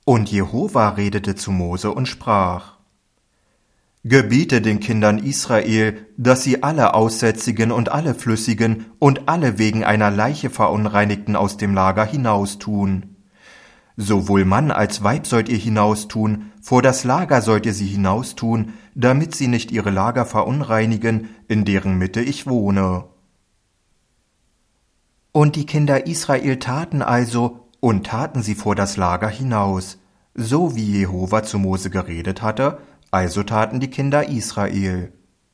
Und Jehova redete zu Mose und sprach: Gebiete den Kindern Israel, dass sie alle Aussätzigen und alle Flüssigen und alle wegen einer Leiche Verunreinigten aus dem Lager hinaustun. Sowohl Mann als Weib sollt ihr hinaustun, vor das Lager sollt ihr sie hinaustun, damit sie nicht ihre Lager verunreinigen, in deren Mitte ich wohne. Und die Kinder Israel taten also, und taten sie vor das Lager hinaus, so wie Jehova zu Mose geredet hatte, also taten die Kinder Israel.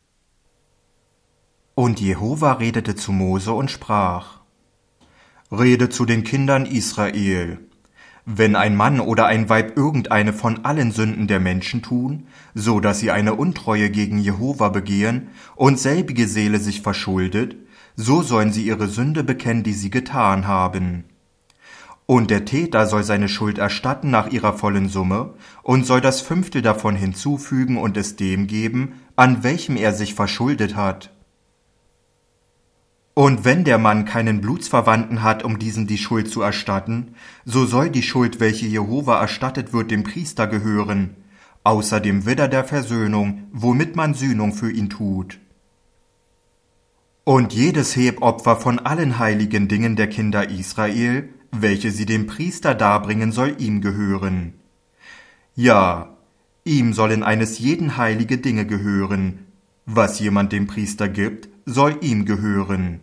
Und Jehova redete zu Mose und sprach: Rede zu den Kindern Israel. Wenn ein Mann oder ein Weib irgendeine von allen Sünden der Menschen tun, so dass sie eine Untreue gegen Jehova begehen und selbige Seele sich verschuldet, so sollen sie ihre Sünde bekennen, die sie getan haben. Und der Täter soll seine Schuld erstatten nach ihrer vollen Summe und soll das Fünftel davon hinzufügen und es dem geben, an welchem er sich verschuldet hat. Und wenn der Mann keinen Blutsverwandten hat, um diesem die Schuld zu erstatten, so soll die Schuld, welche Jehova erstattet wird, dem Priester gehören, außer dem Widder der Versöhnung, womit man Sühnung für ihn tut. Und jedes Hebopfer von allen heiligen Dingen der Kinder Israel, welche sie dem Priester darbringen, soll ihm gehören. Ja, ihm sollen eines jeden heilige Dinge gehören. Was jemand dem Priester gibt, soll ihm gehören.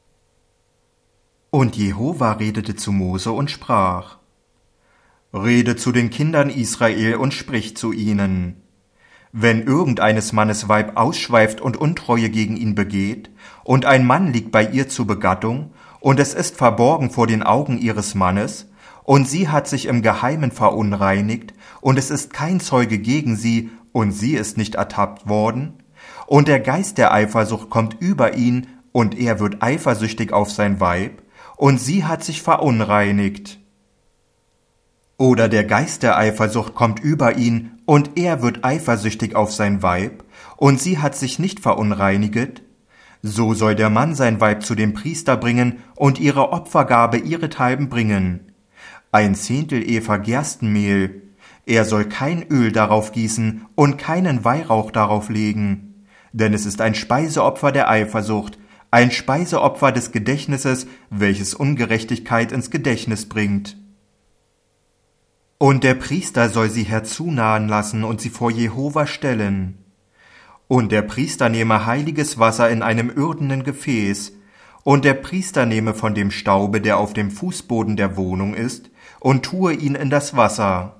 Und Jehova redete zu Mose und sprach: Rede zu den Kindern Israel und sprich zu ihnen. Wenn irgendeines Mannes Weib ausschweift und Untreue gegen ihn begeht, und ein Mann liegt bei ihr zur Begattung, und es ist verborgen vor den Augen ihres Mannes, und sie hat sich im Geheimen verunreinigt, und es ist kein Zeuge gegen sie, und sie ist nicht ertappt worden, und der Geist der Eifersucht kommt über ihn, und er wird eifersüchtig auf sein Weib, und sie hat sich verunreinigt. Oder der Geist der Eifersucht kommt über ihn, und er wird eifersüchtig auf sein Weib, und sie hat sich nicht verunreiniget, so soll der Mann sein Weib zu dem Priester bringen und ihre Opfergabe ihrethalben bringen. 1/10 Efa Gerstenmehl. Er soll kein Öl darauf gießen und keinen Weihrauch darauf legen. Denn es ist ein Speiseopfer der Eifersucht, ein Speiseopfer des Gedächtnisses, welches Ungerechtigkeit ins Gedächtnis bringt. Und der Priester soll sie herzunahen lassen und sie vor Jehova stellen. Und der Priester nehme heiliges Wasser in einem irdenen Gefäß, und der Priester nehme von dem Staube, der auf dem Fußboden der Wohnung ist, und tue ihn in das Wasser.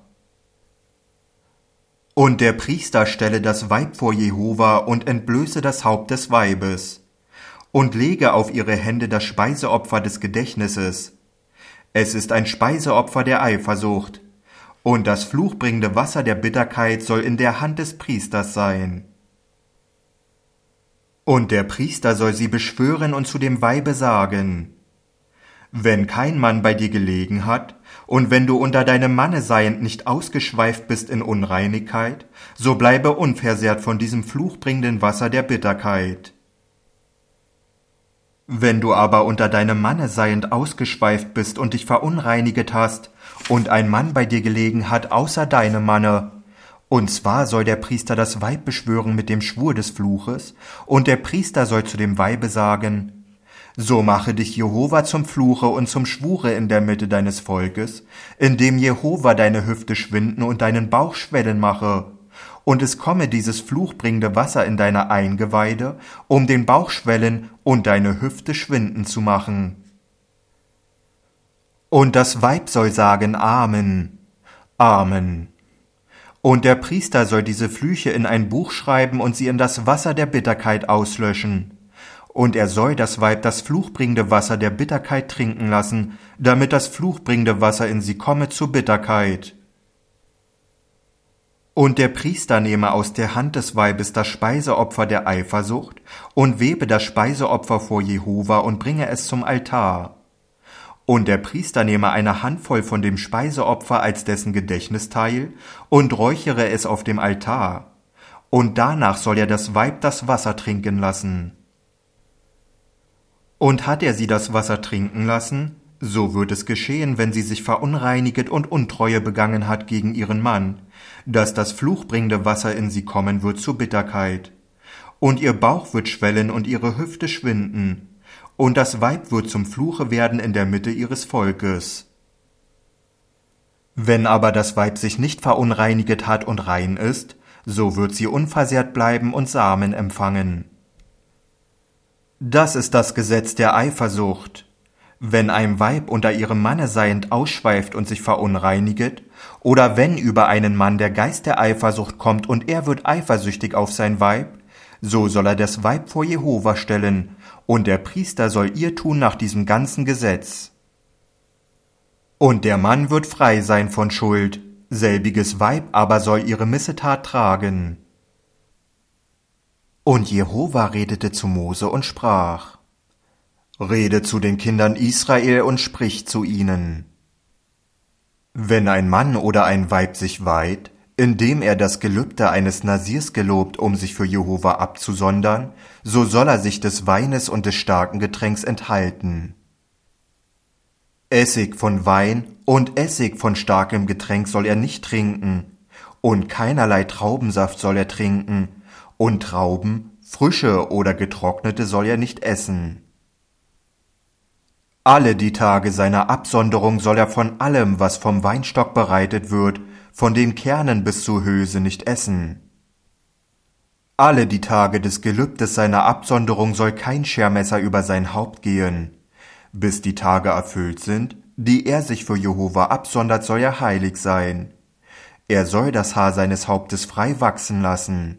Und der Priester stelle das Weib vor Jehova und entblöße das Haupt des Weibes, und lege auf ihre Hände das Speiseopfer des Gedächtnisses. Es ist ein Speiseopfer der Eifersucht, und das fluchbringende Wasser der Bitterkeit soll in der Hand des Priesters sein. Und der Priester soll sie beschwören und zu dem Weibe sagen: Wenn kein Mann bei dir gelegen hat, und wenn du unter deinem Manne seiend nicht ausgeschweift bist in Unreinigkeit, so bleibe unversehrt von diesem fluchbringenden Wasser der Bitterkeit. Wenn du aber unter deinem Manne seiend ausgeschweift bist und dich verunreiniget hast, und ein Mann bei dir gelegen hat außer deinem Manne, und zwar soll der Priester das Weib beschwören mit dem Schwur des Fluches, und der Priester soll zu dem Weibe sagen: So mache dich Jehova zum Fluche und zum Schwure in der Mitte deines Volkes, indem Jehova deine Hüfte schwinden und deinen Bauch schwellen mache, und es komme dieses fluchbringende Wasser in deine Eingeweide, um den Bauch schwellen und deine Hüfte schwinden zu machen. Und das Weib soll sagen: Amen, Amen. Und der Priester soll diese Flüche in ein Buch schreiben und sie in das Wasser der Bitterkeit auslöschen. Und er soll das Weib das fluchbringende Wasser der Bitterkeit trinken lassen, damit das fluchbringende Wasser in sie komme zur Bitterkeit. Und der Priester nehme aus der Hand des Weibes das Speiseopfer der Eifersucht und webe das Speiseopfer vor Jehova und bringe es zum Altar. Und der Priester nehme eine Handvoll von dem Speiseopfer als dessen Gedächtnisteil und räuchere es auf dem Altar. Und danach soll er das Weib das Wasser trinken lassen. Und hat er sie das Wasser trinken lassen, So wird es geschehen, wenn sie sich verunreiniget und Untreue begangen hat gegen ihren Mann, dass das fluchbringende Wasser in sie kommen wird zu Bitterkeit. Und ihr Bauch wird schwellen und ihre Hüfte schwinden, und das Weib wird zum Fluche werden in der Mitte ihres Volkes. Wenn aber das Weib sich nicht verunreiniget hat und rein ist, so wird sie unversehrt bleiben und Samen empfangen. Das ist das Gesetz der Eifersucht. Wenn ein Weib unter ihrem Manne seiend ausschweift und sich verunreiniget, oder wenn über einen Mann der Geist der Eifersucht kommt und er wird eifersüchtig auf sein Weib, so soll er das Weib vor Jehova stellen, und der Priester soll ihr tun nach diesem ganzen Gesetz. Und der Mann wird frei sein von Schuld, selbiges Weib aber soll ihre Missetat tragen. Und Jehova redete zu Mose und sprach: Rede zu den Kindern Israel und sprich zu ihnen. Wenn ein Mann oder ein Weib sich weiht, indem er das Gelübde eines Nasirs gelobt, um sich für Jehova abzusondern, so soll er sich des Weines und des starken Getränks enthalten. Essig von Wein und Essig von starkem Getränk soll er nicht trinken, und keinerlei Traubensaft soll er trinken, und Trauben, frische oder getrocknete, soll er nicht essen. Alle die Tage seiner Absonderung soll er von allem, was vom Weinstock bereitet wird, von den Kernen bis zur Hülse nicht essen. Alle die Tage des Gelübdes seiner Absonderung soll kein Schermesser über sein Haupt gehen. Bis die Tage erfüllt sind, die er sich für Jehova absondert, soll er heilig sein. Er soll das Haar seines Hauptes frei wachsen lassen.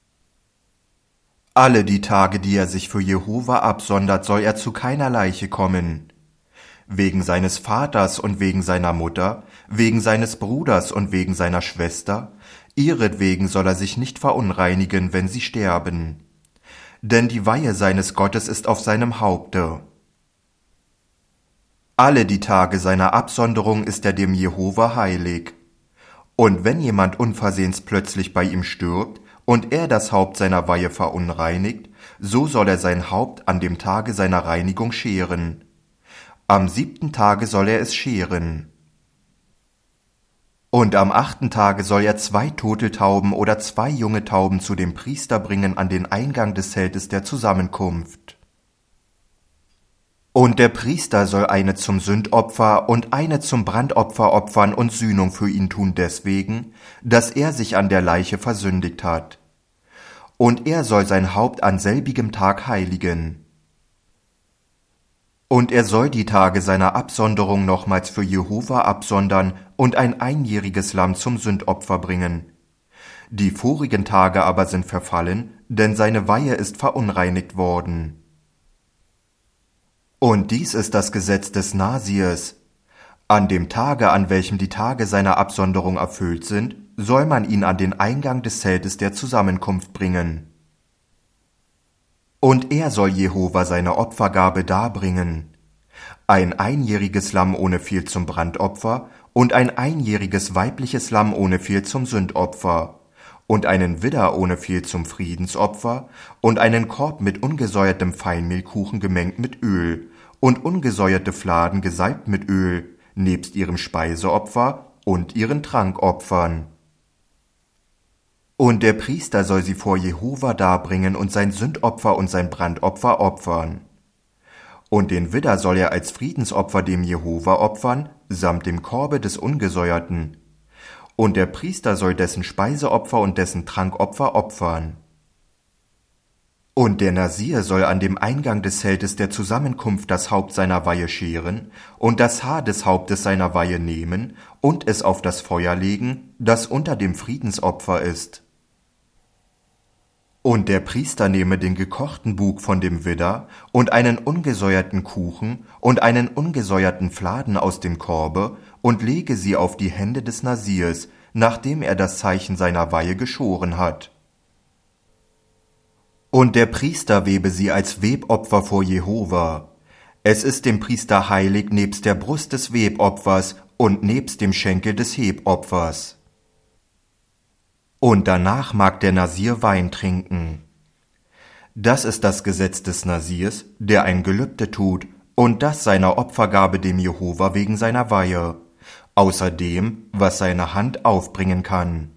Alle die Tage, die er sich für Jehova absondert, soll er zu keiner Leiche kommen. Wegen seines Vaters und wegen seiner Mutter, wegen seines Bruders und wegen seiner Schwester, ihretwegen soll er sich nicht verunreinigen, wenn sie sterben. Denn die Weihe seines Gottes ist auf seinem Haupte. Alle die Tage seiner Absonderung ist er dem Jehova heilig. Und wenn jemand unversehens plötzlich bei ihm stirbt, und er das Haupt seiner Weihe verunreinigt, so soll er sein Haupt an dem Tage seiner Reinigung scheren. Am 7. Tage soll er es scheren. Und am 8. Tage soll er 2 Turteltauben oder 2 junge Tauben zu dem Priester bringen an den Eingang des Zeltes der Zusammenkunft. Und der Priester soll eine zum Sündopfer und eine zum Brandopfer opfern und Sühnung für ihn tun deswegen, dass er sich an der Leiche versündigt hat. Und er soll sein Haupt an selbigem Tag heiligen. Und er soll die Tage seiner Absonderung nochmals für Jehova absondern und ein einjähriges Lamm zum Sündopfer bringen. Die vorigen Tage aber sind verfallen, denn seine Weihe ist verunreinigt worden. Und dies ist das Gesetz des Nasirs. An dem Tage, an welchem die Tage seiner Absonderung erfüllt sind, soll man ihn an den Eingang des Zeltes der Zusammenkunft bringen. Und er soll Jehova seine Opfergabe darbringen: ein einjähriges Lamm ohne Fehl zum Brandopfer und ein einjähriges weibliches Lamm ohne Fehl zum Sündopfer und einen Widder ohne Fehl zum Friedensopfer und einen Korb mit ungesäuertem Feinmehlkuchen gemengt mit Öl und ungesäuerte Fladen gesalbt mit Öl, nebst ihrem Speiseopfer und ihren Trankopfern. Und der Priester soll sie vor Jehova darbringen und sein Sündopfer und sein Brandopfer opfern. Und den Widder soll er als Friedensopfer dem Jehova opfern, samt dem Korbe des Ungesäuerten. Und der Priester soll dessen Speiseopfer und dessen Trankopfer opfern. Und der Nasir soll an dem Eingang des Zeltes der Zusammenkunft das Haupt seiner Weihe scheren und das Haar des Hauptes seiner Weihe nehmen und es auf das Feuer legen, das unter dem Friedensopfer ist. Und der Priester nehme den gekochten Bug von dem Widder und einen ungesäuerten Kuchen und einen ungesäuerten Fladen aus dem Korbe und lege sie auf die Hände des Nasirs, nachdem er das Zeichen seiner Weihe geschoren hat. Und der Priester webe sie als Webopfer vor Jehova. Es ist dem Priester heilig nebst der Brust des Webopfers und nebst dem Schenkel des Hebopfers. Und danach mag der Nasir Wein trinken. Das ist das Gesetz des Nasirs, der ein Gelübde tut, und das seiner Opfergabe dem Jehova wegen seiner Weihe, außer dem, was seine Hand aufbringen kann.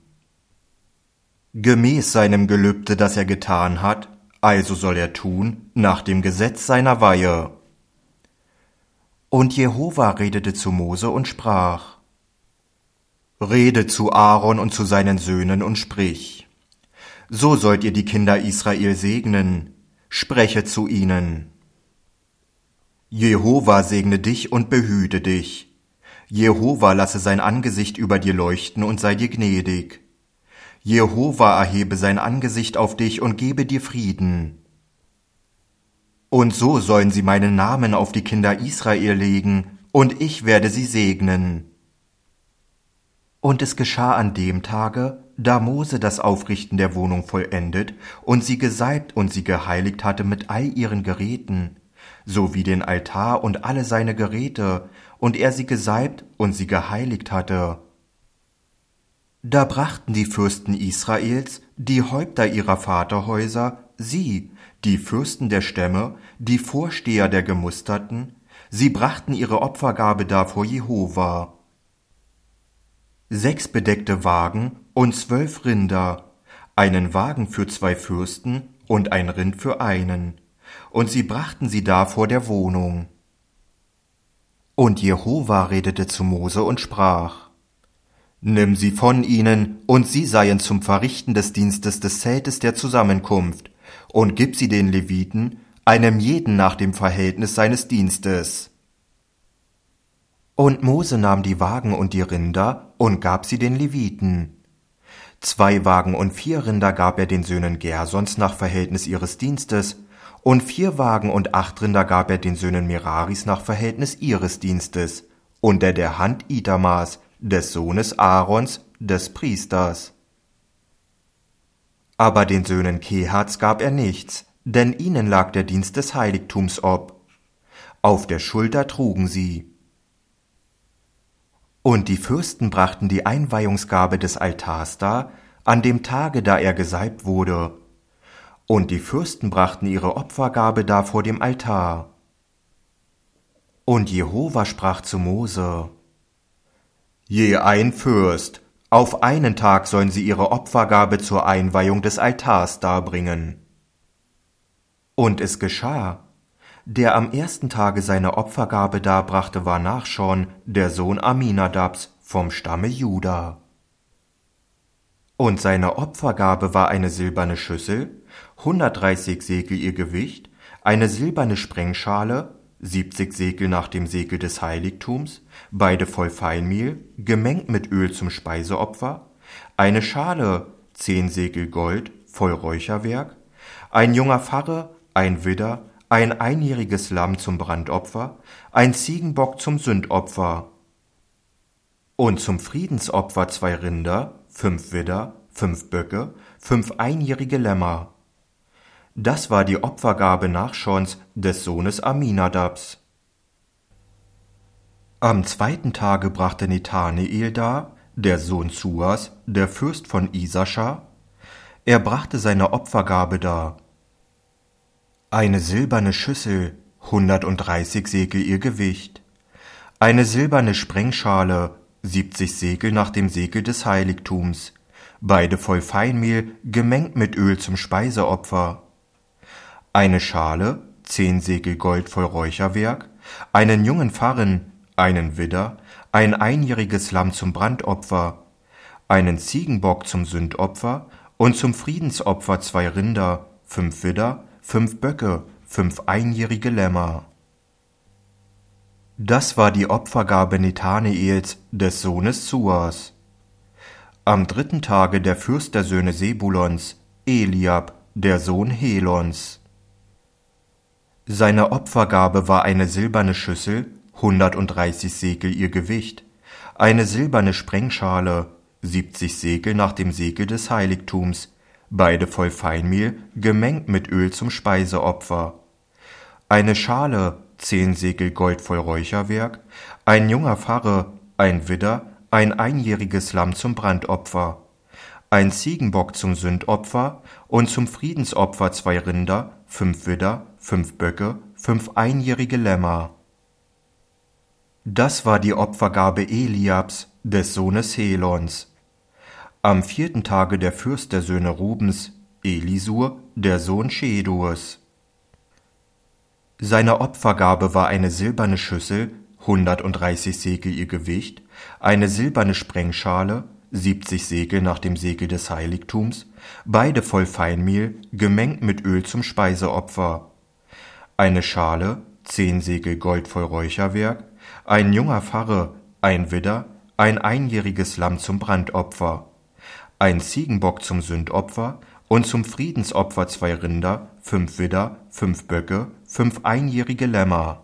Gemäß seinem Gelübde, das er getan hat, also soll er tun, nach dem Gesetz seiner Weihe. Und Jehova redete zu Mose und sprach: Rede zu Aaron und zu seinen Söhnen und sprich: So sollt ihr die Kinder Israel segnen, spreche zu ihnen. Jehova segne dich und behüte dich. Jehova lasse sein Angesicht über dir leuchten und sei dir gnädig. Jehova erhebe sein Angesicht auf dich und gebe dir Frieden. Und so sollen sie meinen Namen auf die Kinder Israel legen, und ich werde sie segnen. Und es geschah an dem Tage, da Mose das Aufrichten der Wohnung vollendet und sie gesalbt und sie geheiligt hatte mit all ihren Geräten, sowie den Altar und alle seine Geräte, und er sie gesalbt und sie geheiligt hatte. Da brachten die Fürsten Israels, die Häupter ihrer Vaterhäuser, sie, die Fürsten der Stämme, die Vorsteher der Gemusterten, sie brachten ihre Opfergabe dar vor Jehova. 6 bedeckte Wagen und 12 Rinder, einen Wagen für 2 Fürsten und ein Rind für einen, und sie brachten sie dar vor der Wohnung. Und Jehova redete zu Mose und sprach: Nimm sie von ihnen, und sie seien zum Verrichten des Dienstes des Zeltes der Zusammenkunft, und gib sie den Leviten, einem jeden nach dem Verhältnis seines Dienstes. Und Mose nahm die Wagen und die Rinder und gab sie den Leviten. 2 Wagen und 4 Rinder gab er den Söhnen Gersons nach Verhältnis ihres Dienstes, und 4 Wagen und 8 Rinder gab er den Söhnen Meraris nach Verhältnis ihres Dienstes, unter der Hand Ithamars, des Sohnes Aarons, des Priesters. Aber den Söhnen Kehats gab er nichts, denn ihnen lag der Dienst des Heiligtums ob. Auf der Schulter trugen sie. Und die Fürsten brachten die Einweihungsgabe des Altars dar, an dem Tage, da er gesalbt wurde. Und die Fürsten brachten ihre Opfergabe dar vor dem Altar. Und Jehova sprach zu Mose: Je ein Fürst, auf einen Tag sollen sie ihre Opfergabe zur Einweihung des Altars darbringen. Und es geschah, der am 1. Tage seine Opfergabe darbrachte, war Nachschon, der Sohn Aminadabs, vom Stamme Juda. Und seine Opfergabe war eine silberne Schüssel, 130 Sekel ihr Gewicht, eine silberne Sprengschale, 70 Sekel nach dem Sekel des Heiligtums, beide voll Feinmehl, gemengt mit Öl zum Speiseopfer, eine Schale, 10 Sekel Gold, voll Räucherwerk, ein junger Pfarre, ein Widder, ein einjähriges Lamm zum Brandopfer, ein Ziegenbock zum Sündopfer. Und zum Friedensopfer 2 Rinder, 5 Widder, 5 Böcke, 5 einjährige Lämmer. Das war die Opfergabe Nachschons, des Sohnes Aminadabs. Am 2. Tage brachte Nethaneel dar, der Sohn Zuas, der Fürst von Isaschar. Er brachte seine Opfergabe dar. Eine silberne Schüssel, 130 Sekel ihr Gewicht. Eine silberne Sprengschale, 70 Sekel nach dem Sekel des Heiligtums, beide voll Feinmehl, gemengt mit Öl zum Speiseopfer. Eine Schale, 10 Sekel Gold voll Räucherwerk, einen jungen Pfarren, einen Widder, ein einjähriges Lamm zum Brandopfer, einen Ziegenbock zum Sündopfer und zum Friedensopfer 2 Rinder, 5 Widder, 5 Böcke, 5 einjährige Lämmer. Das war die Opfergabe Nethaneels, des Sohnes Zuas. Am 3. Tage der Fürst der Söhne Sebulons, Eliab, der Sohn Helons. Seine Opfergabe war eine silberne Schüssel, 130 Sekel ihr Gewicht, eine silberne Sprengschale, 70 Sekel nach dem Sekel des Heiligtums, beide voll Feinmehl, gemengt mit Öl zum Speiseopfer. Eine Schale, 10 Sekel Gold voll Räucherwerk, ein junger Pfarre, ein Widder, ein einjähriges Lamm zum Brandopfer, ein Ziegenbock zum Sündopfer und zum Friedensopfer 2 Rinder, 5 Widder, 5 Böcke, 5 einjährige Lämmer. Das war die Opfergabe Eliabs, des Sohnes Helons. Am 4. Tage der Fürst der Söhne Rubens, Elisur, der Sohn Schedurs. Seine Opfergabe war eine silberne Schüssel, 130 Sekel ihr Gewicht, eine silberne Sprengschale, 70 Sekel nach dem Segel des Heiligtums, beide voll Feinmehl, gemengt mit Öl zum Speiseopfer. Eine Schale, 10 Sekel Gold voll Räucherwerk, ein junger Pfarre, ein Widder, ein einjähriges Lamm zum Brandopfer, ein Ziegenbock zum Sündopfer und zum Friedensopfer 2 Rinder, 5 Widder, 5 Böcke, 5 einjährige Lämmer.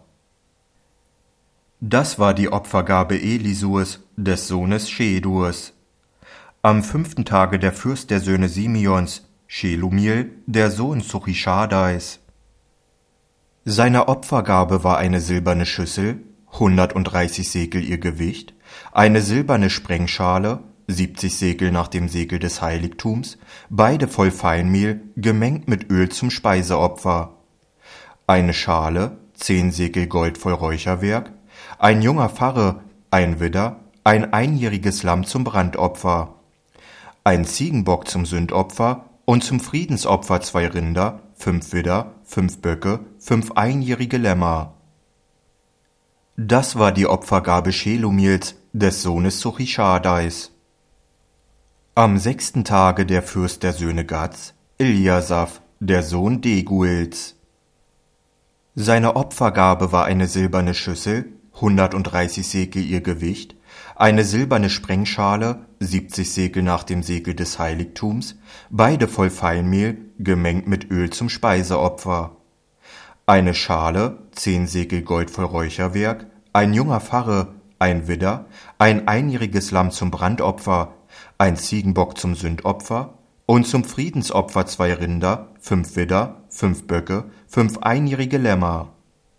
Das war die Opfergabe Elisurs, des Sohnes Schedurs. Am 5. Tage der Fürst der Söhne Simeons, Shelumiel, der Sohn Zuchischadais. Seine Opfergabe war eine silberne Schüssel, 130 Sekel ihr Gewicht, eine silberne Sprengschale, 70 Sekel nach dem Segel des Heiligtums, beide voll Feinmehl, gemengt mit Öl zum Speiseopfer. Eine Schale, 10 Sekel Gold voll Räucherwerk, ein junger Pfarre, ein Widder, ein einjähriges Lamm zum Brandopfer, ein Ziegenbock zum Sündopfer und zum Friedensopfer 2 Rinder, 5 Widder, 5 Böcke, 5 einjährige Lämmer. Das war die Opfergabe Shelumiels, des Sohnes Zuchischadais. Am 6. Tage der Fürst der Söhne Gads, Eliasaph, der Sohn Deguels. Seine Opfergabe war eine silberne Schüssel, 130 Sekel ihr Gewicht, eine silberne Sprengschale, 70 Sekel nach dem Segel des Heiligtums, beide voll Feinmehl, gemengt mit Öl zum Speiseopfer. Eine Schale, 10 Sekel Gold voll Räucherwerk, ein junger Pfarre, ein Widder, ein einjähriges Lamm zum Brandopfer, ein Ziegenbock zum Sündopfer und zum Friedensopfer 2 Rinder, 5 Widder, 5 Böcke, 5 einjährige Lämmer.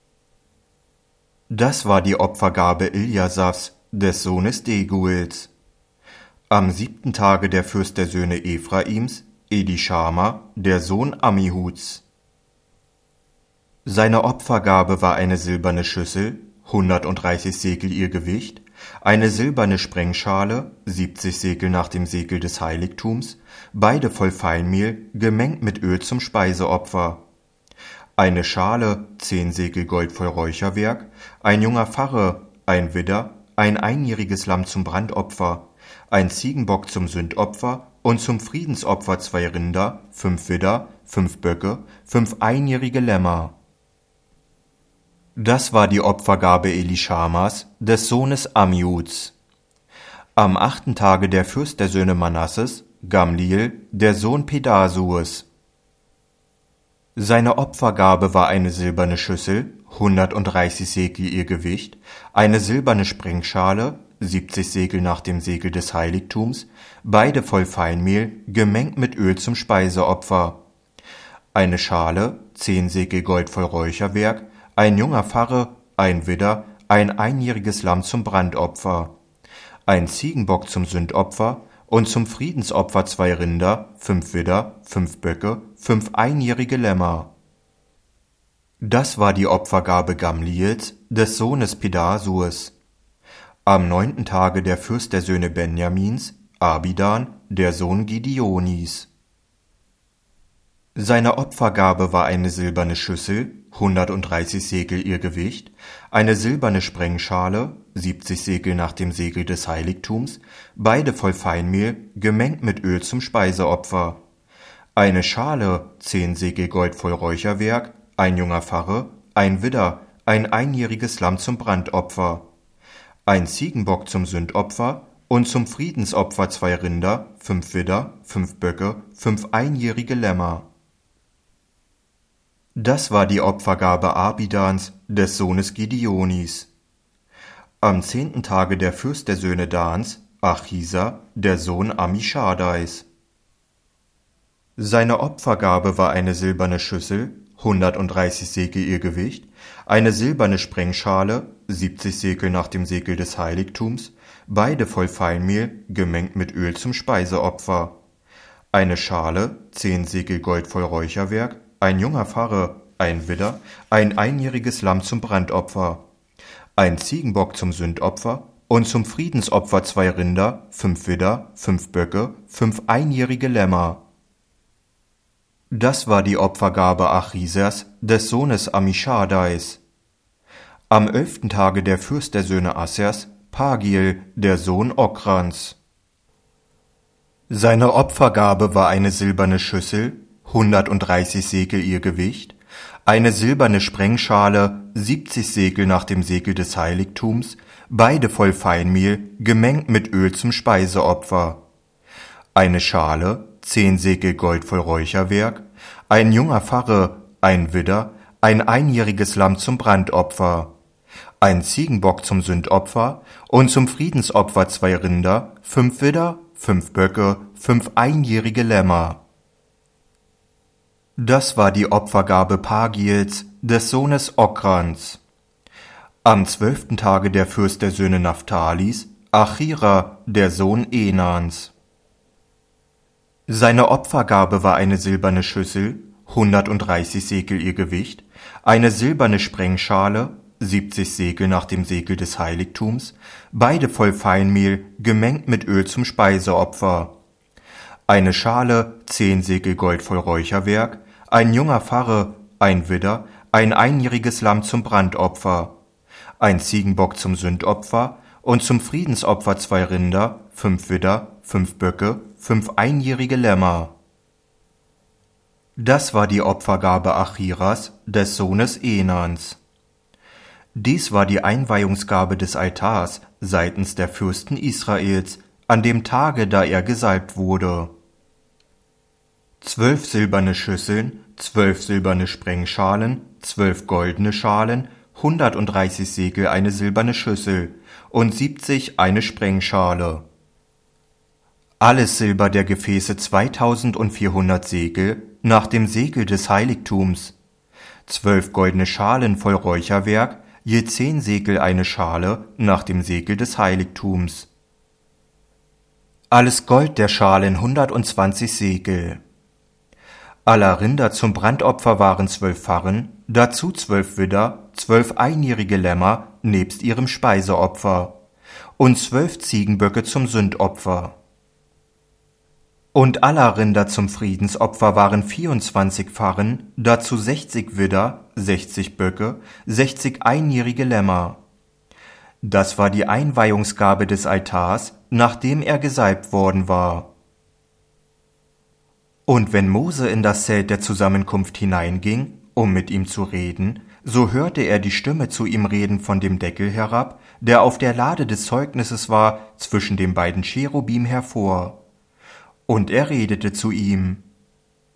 Das war die Opfergabe Eliasaphs, des Sohnes Deguels. Am 7. Tage der Fürst der Söhne Ephraims, Elischama, der Sohn Ammihuds. Seine Opfergabe war eine silberne Schüssel, 130 Sekel ihr Gewicht, eine silberne Sprengschale, 70 Sekel nach dem Segel des Heiligtums, beide voll Feinmehl, gemengt mit Öl zum Speiseopfer. Eine Schale, 10 Sekel Gold voll Räucherwerk, ein junger Pfarre, ein Widder, ein einjähriges Lamm zum Brandopfer, ein Ziegenbock zum Sündopfer und zum Friedensopfer 2 Rinder, 5 Widder, 5 Böcke, 5 einjährige Lämmer. Das war die Opfergabe Elischamas, des Sohnes Ammihuds. Am 8. Tage der Fürst der Söhne Manasses, Gamliel, der Sohn Pedasurs. Seine Opfergabe war eine silberne Schüssel, 130 Sekel ihr Gewicht, eine silberne Sprengschale, 70 Sekel nach dem Segel des Heiligtums, beide voll Feinmehl, gemengt mit Öl zum Speiseopfer. Eine Schale, 10 Sekel Gold voll Räucherwerk, ein junger Pfarre, ein Widder, ein einjähriges Lamm zum Brandopfer, ein Ziegenbock zum Sündopfer und zum Friedensopfer 2 Rinder, 5 Widder, 5 Böcke, 5 einjährige Lämmer. Das war die Opfergabe Gamliels, des Sohnes Pedasurs. Am 9. Tage der Fürst der Söhne Benjamins, Abidan, der Sohn Gideonis. Seine Opfergabe war eine silberne Schüssel, 130 Sekel ihr Gewicht, eine silberne Sprengschale, 70 Sekel nach dem Segel des Heiligtums, beide voll Feinmehl, gemengt mit Öl zum Speiseopfer. Eine Schale, 10 Sekel Gold voll Räucherwerk, ein junger Pfarre, ein Widder, ein einjähriges Lamm zum Brandopfer, ein Ziegenbock zum Sündopfer und zum Friedensopfer 2 Rinder, 5 Widder, 5 Böcke, 5 einjährige Lämmer. Das war die Opfergabe Abidans, des Sohnes Gideonis. Am 10. Tage der Fürst der Söhne Dans, Achisa, der Sohn Ammischadais. Seine Opfergabe war eine silberne Schüssel, 130 Sekel ihr Gewicht, eine silberne Sprengschale, 70 Sekel nach dem Segel des Heiligtums, beide voll Feinmehl, gemengt mit Öl zum Speiseopfer. Eine Schale, 10 Sekel Gold voll Räucherwerk, ein junger Pfarre, ein Widder, ein einjähriges Lamm zum Brandopfer, ein Ziegenbock zum Sündopfer und zum Friedensopfer 2 Rinder, 5 Widder, 5 Böcke, 5 einjährige Lämmer. Das war die Opfergabe Achiesers, des Sohnes Amischadais. Am 11. Tage der Fürst der Söhne Assers, Pagiel, der Sohn Okrans. Seine Opfergabe war eine silberne Schüssel, 130 Sekel ihr Gewicht, eine silberne Sprengschale, 70 Sekel nach dem Sekel des Heiligtums, beide voll Feinmehl, gemengt mit Öl zum Speiseopfer, eine Schale, 10 Sekel Gold voll Räucherwerk, ein junger Pfarre, ein Widder, ein einjähriges Lamm zum Brandopfer, ein Ziegenbock zum Sündopfer und zum Friedensopfer 2 Rinder, 5 Widder, 5 Böcke, 5 einjährige Lämmer. Das war die Opfergabe Pagiels, des Sohnes Okrans. Am 12. Tage der Fürst der Söhne Naphtalis, Achira, der Sohn Enans. Seine Opfergabe war eine silberne Schüssel, 130 Sekel ihr Gewicht, eine silberne Sprengschale, 70 Sekel nach dem Sekel des Heiligtums, beide voll Feinmehl, gemengt mit Öl zum Speiseopfer, eine Schale, 10 Sekel Gold voll Räucherwerk, ein junger Pfarre, ein Widder, ein einjähriges Lamm zum Brandopfer, ein Ziegenbock zum Sündopfer und zum Friedensopfer 2 Rinder, 5 Widder, 5 Böcke, 5 einjährige Lämmer. Das war die Opfergabe Achiras, des Sohnes Enans. Dies war die Einweihungsgabe des Altars seitens der Fürsten Israels, an dem Tage, da er gesalbt wurde. 12 silberne Schüsseln, 12 silberne Sprengschalen, 12 goldene Schalen, 130 Sekel eine silberne Schüssel und 70 eine Sprengschale. Alles Silber der Gefäße 2400 Sekel nach dem Sekel des Heiligtums, 12 goldene Schalen voll Räucherwerk, je 10 Sekel eine Schale nach dem Sekel des Heiligtums. Alles Gold der Schalen 120 Sekel. Aller Rinder zum Brandopfer waren 12 Pfarren, dazu 12 Widder, 12 einjährige Lämmer nebst ihrem Speiseopfer und 12 Ziegenböcke zum Sündopfer. Und aller Rinder zum Friedensopfer waren 24 Pfarren, dazu 60 Widder, 60 Böcke, 60 einjährige Lämmer. Das war die Einweihungsgabe des Altars, nachdem er gesalbt worden war. Und wenn Mose in das Zelt der Zusammenkunft hineinging, um mit ihm zu reden, so hörte er die Stimme zu ihm reden von dem Deckel herab, der auf der Lade des Zeugnisses war, zwischen den beiden Cherubim hervor. Und er redete zu ihm: